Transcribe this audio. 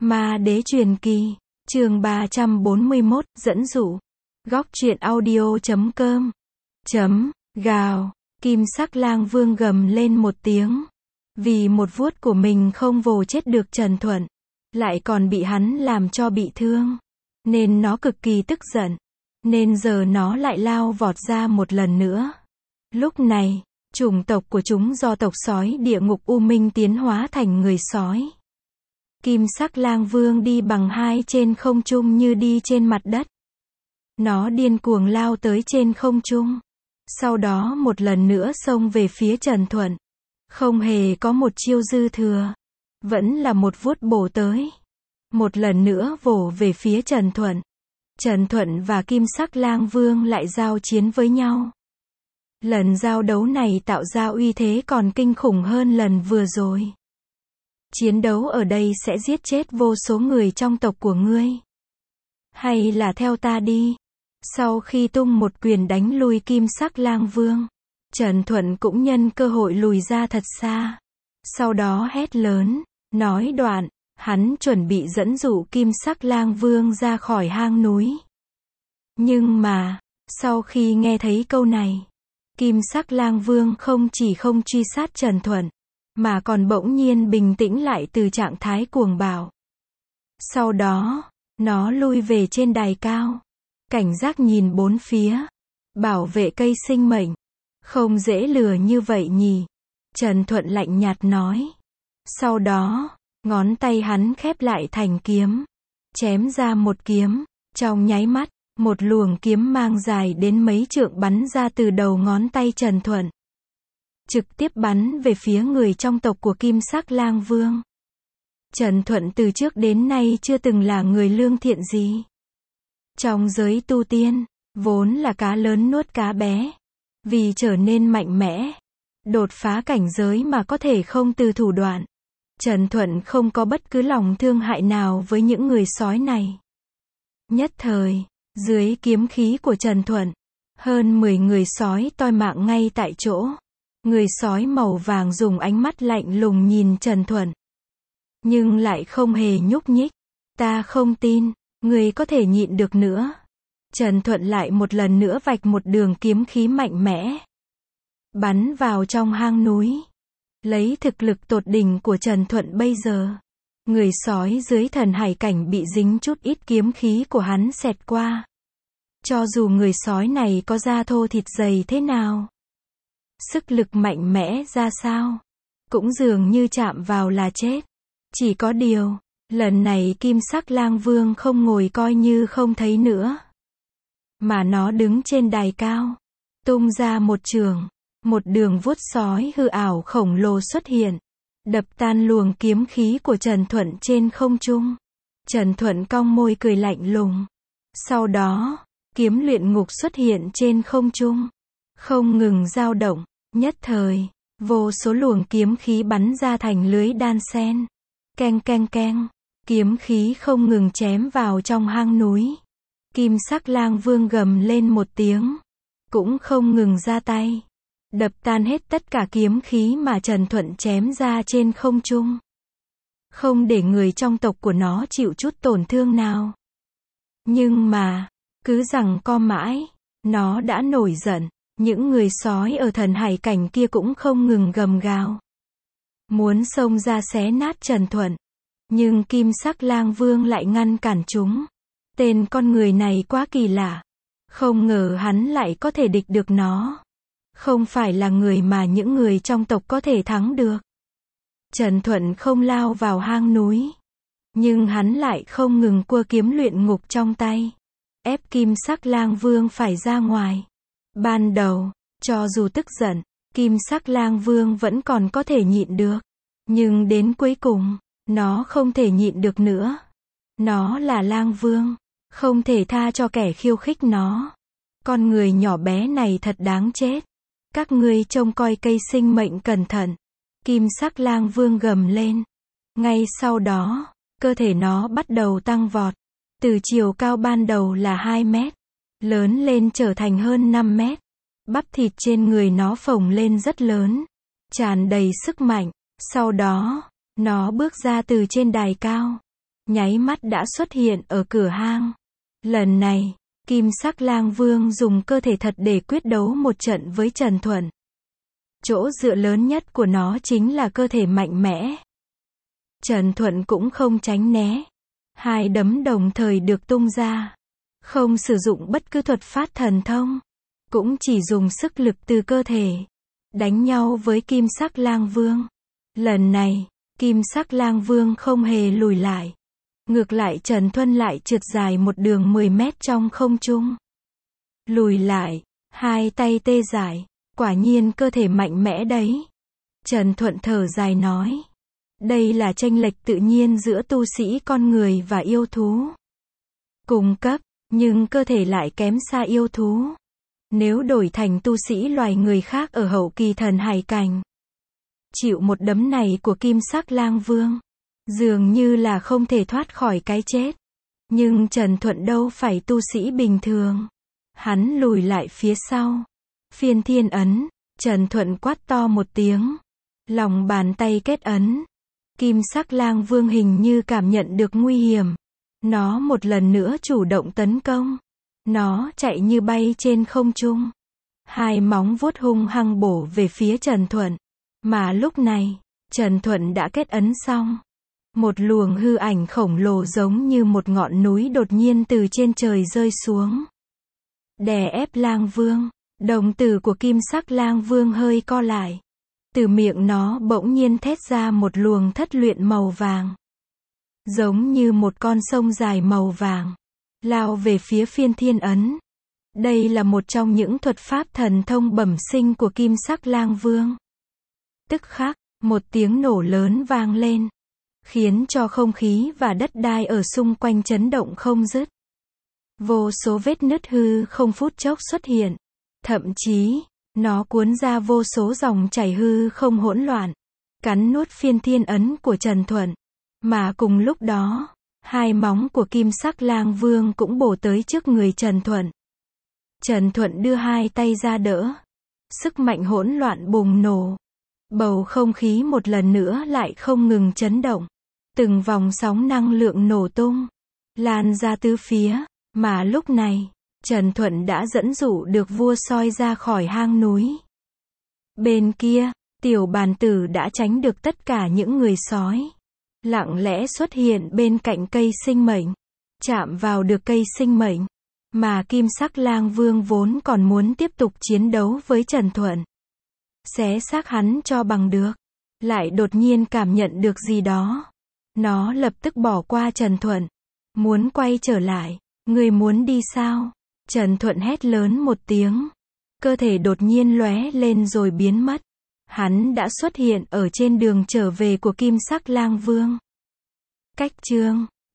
Ma đế truyền kỳ, chương 341, dẫn dụ. Góc truyện audio.com. Gào, kim sắc lang vương gầm lên một tiếng. Vì một vuốt của mình không vồ chết được Trần Thuận, lại còn bị hắn làm cho bị thương, nên nó cực kỳ tức giận. Nên giờ nó lại lao vọt ra một lần nữa. Lúc này, chủng tộc của chúng do tộc sói địa ngục U Minh tiến hóa thành người sói. Kim sắc lang vương đi bằng hai trên không trung như đi trên mặt đất. Nó điên cuồng lao tới trên không trung. Sau đó một lần nữa xông về phía Trần Thuận. Không hề có một chiêu dư thừa. Vẫn là một vuốt bổ tới. Một lần nữa vồ về phía Trần Thuận. Trần Thuận và kim sắc lang vương lại giao chiến với nhau. Lần giao đấu này tạo ra uy thế còn kinh khủng hơn lần vừa rồi. Chiến đấu ở đây sẽ giết chết vô số người trong tộc của ngươi. Hay là theo ta đi. Sau khi tung một quyền đánh lui kim sắc lang vương, Trần Thuận cũng nhân cơ hội lùi ra thật xa. Sau đó hét lớn, nói đoạn, hắn chuẩn bị dẫn dụ kim sắc lang vương ra khỏi hang núi. Nhưng mà, sau khi nghe thấy câu này, kim sắc lang vương không chỉ không truy sát Trần Thuận, mà còn bỗng nhiên bình tĩnh lại từ trạng thái cuồng bạo. Sau đó, nó lui về trên đài cao, cảnh giác nhìn bốn phía, bảo vệ cây sinh mệnh. Không dễ lừa như vậy nhỉ? Trần Thuận lạnh nhạt nói. Sau đó, ngón tay hắn khép lại thành kiếm, chém ra một kiếm. Trong nháy mắt, một luồng kiếm mang dài đến mấy trượng bắn ra từ đầu ngón tay Trần Thuận, trực tiếp bắn về phía người trong tộc của kim sắc lang vương. Trần Thuận từ trước đến nay chưa từng là người lương thiện gì. Trong giới tu tiên, vốn là cá lớn nuốt cá bé. Vì trở nên mạnh mẽ, đột phá cảnh giới mà có thể không từ thủ đoạn, Trần Thuận không có bất cứ lòng thương hại nào với những người sói này. Nhất thời, dưới kiếm khí của Trần Thuận, hơn 10 người sói toi mạng ngay tại chỗ. Người sói màu vàng dùng ánh mắt lạnh lùng nhìn Trần Thuận, nhưng lại không hề nhúc nhích. Ta không tin, người có thể nhịn được nữa. Trần Thuận lại một lần nữa vạch một đường kiếm khí mạnh mẽ, bắn vào trong hang núi. Lấy thực lực tột đỉnh của Trần Thuận bây giờ, người sói dưới thần hải cảnh bị dính chút ít kiếm khí của hắn xẹt qua. Cho dù người sói này có da thô thịt dày thế nào, sức lực mạnh mẽ ra sao, cũng dường như chạm vào là chết. Chỉ có điều, lần này kim sắc lang vương không ngồi coi như không thấy nữa, mà nó đứng trên đài cao, tung ra một trường, một đường vuốt sói hư ảo khổng lồ xuất hiện, đập tan luồng kiếm khí của Trần Thuận trên không trung. Trần Thuận cong môi cười lạnh lùng. Sau đó, kiếm luyện ngục xuất hiện trên không trung, không ngừng dao động. Nhất thời, vô số luồng kiếm khí bắn ra thành lưới đan sen. Keng keng keng, kiếm khí không ngừng chém vào trong hang núi. Kim sắc lang vương gầm lên một tiếng, cũng không ngừng ra tay, đập tan hết tất cả kiếm khí mà Trần Thuận chém ra trên không trung, không để người trong tộc của nó chịu chút tổn thương nào. Nhưng mà, cứ giằng co mãi, nó đã nổi giận. Những người sói ở thần hải cảnh kia cũng không ngừng gầm gào, muốn xông ra xé nát Trần Thuận. Nhưng kim sắc lang vương lại ngăn cản chúng. Tên con người này quá kỳ lạ. Không ngờ hắn lại có thể địch được nó. Không phải là người mà những người trong tộc có thể thắng được. Trần Thuận không lao vào hang núi, nhưng hắn lại không ngừng cua kiếm luyện ngục trong tay, ép kim sắc lang vương phải ra ngoài. Ban đầu, cho dù tức giận, kim sắc lang vương vẫn còn có thể nhịn được. Nhưng đến cuối cùng, nó không thể nhịn được nữa. Nó là lang vương, không thể tha cho kẻ khiêu khích nó. Con người nhỏ bé này thật đáng chết. Các ngươi trông coi cây sinh mệnh cẩn thận. Kim sắc lang vương gầm lên. Ngay sau đó, cơ thể nó bắt đầu tăng vọt. Từ chiều cao ban đầu là 2 mét, lớn lên trở thành hơn 5 mét. Bắp thịt trên người nó phồng lên rất lớn, tràn đầy sức mạnh. Sau đó, nó bước ra từ trên đài cao, nháy mắt đã xuất hiện ở cửa hang. Lần này, Kim Sắc Lang Vương dùng cơ thể thật để quyết đấu một trận với Trần Thuận. Chỗ dựa lớn nhất của nó chính là cơ thể mạnh mẽ. Trần Thuận cũng không tránh né. Hai đấm đồng thời được tung ra. Không sử dụng bất cứ thuật pháp thần thông. Cũng chỉ dùng sức lực từ cơ thể. Đánh nhau với Kim Sắc Lang Vương. Lần này, Kim Sắc Lang Vương không hề lùi lại. Ngược lại Trần Thuận lại trượt dài một đường 10 mét trong không trung. Lùi lại, hai tay tê dại. Quả nhiên cơ thể mạnh mẽ đấy. Trần Thuận thở dài nói. Đây là chênh lệch tự nhiên giữa tu sĩ con người và yêu thú. Cùng cấp, nhưng cơ thể lại kém xa yêu thú. Nếu đổi thành tu sĩ loài người khác ở hậu kỳ thần hải cảnh, chịu một đấm này của Kim Sắc Lang Vương, dường như là không thể thoát khỏi cái chết. Nhưng Trần Thuận đâu phải tu sĩ bình thường. Hắn lùi lại phía sau. Phiên thiên ấn, Trần Thuận quát to một tiếng. Lòng bàn tay kết ấn. Kim Sắc Lang Vương hình như cảm nhận được nguy hiểm. Nó một lần nữa chủ động tấn công. Nó chạy như bay trên không trung. Hai móng vuốt hung hăng bổ về phía Trần Thuận. Mà lúc này, Trần Thuận đã kết ấn xong. Một luồng hư ảnh khổng lồ giống như một ngọn núi đột nhiên từ trên trời rơi xuống. Đè ép Lang Vương. Đồng tử của Kim Sắc Lang Vương hơi co lại. Từ miệng nó bỗng nhiên thét ra một luồng thất luyện màu vàng. Giống như một con sông dài màu vàng. Lao về phía phiên thiên ấn. Đây là một trong những thuật pháp thần thông bẩm sinh của Kim Sắc Lang Vương. Tức khắc, một tiếng nổ lớn vang lên. Khiến cho không khí và đất đai ở xung quanh chấn động không dứt. Vô số vết nứt hư không phút chốc xuất hiện. Thậm chí, nó cuốn ra vô số dòng chảy hư không hỗn loạn. Cắn nuốt phiên thiên ấn của Trần Thuận. Mà cùng lúc đó, hai móng của Kim Sắc Lang Vương cũng bổ tới trước người Trần Thuận. Trần Thuận đưa hai tay ra đỡ. Sức mạnh hỗn loạn bùng nổ. Bầu không khí một lần nữa lại không ngừng chấn động. Từng vòng sóng năng lượng nổ tung. Lan ra tứ phía. Mà lúc này, Trần Thuận đã dẫn dụ được vua soi ra khỏi hang núi. Bên kia, tiểu bàn tử đã tránh được tất cả những người sói. Lặng lẽ xuất hiện bên cạnh cây sinh mệnh. Chạm vào được cây sinh mệnh. Mà Kim Sắc Lang Vương vốn còn muốn tiếp tục chiến đấu với Trần Thuận. Xé xác hắn cho bằng được. Lại đột nhiên cảm nhận được gì đó. Nó lập tức bỏ qua Trần Thuận. Muốn quay trở lại. Người muốn đi sao? Trần Thuận hét lớn một tiếng. Cơ thể đột nhiên lóe lên rồi biến mất. Hắn đã xuất hiện ở trên đường trở về của Kim Sắc Lang Vương. Cách chương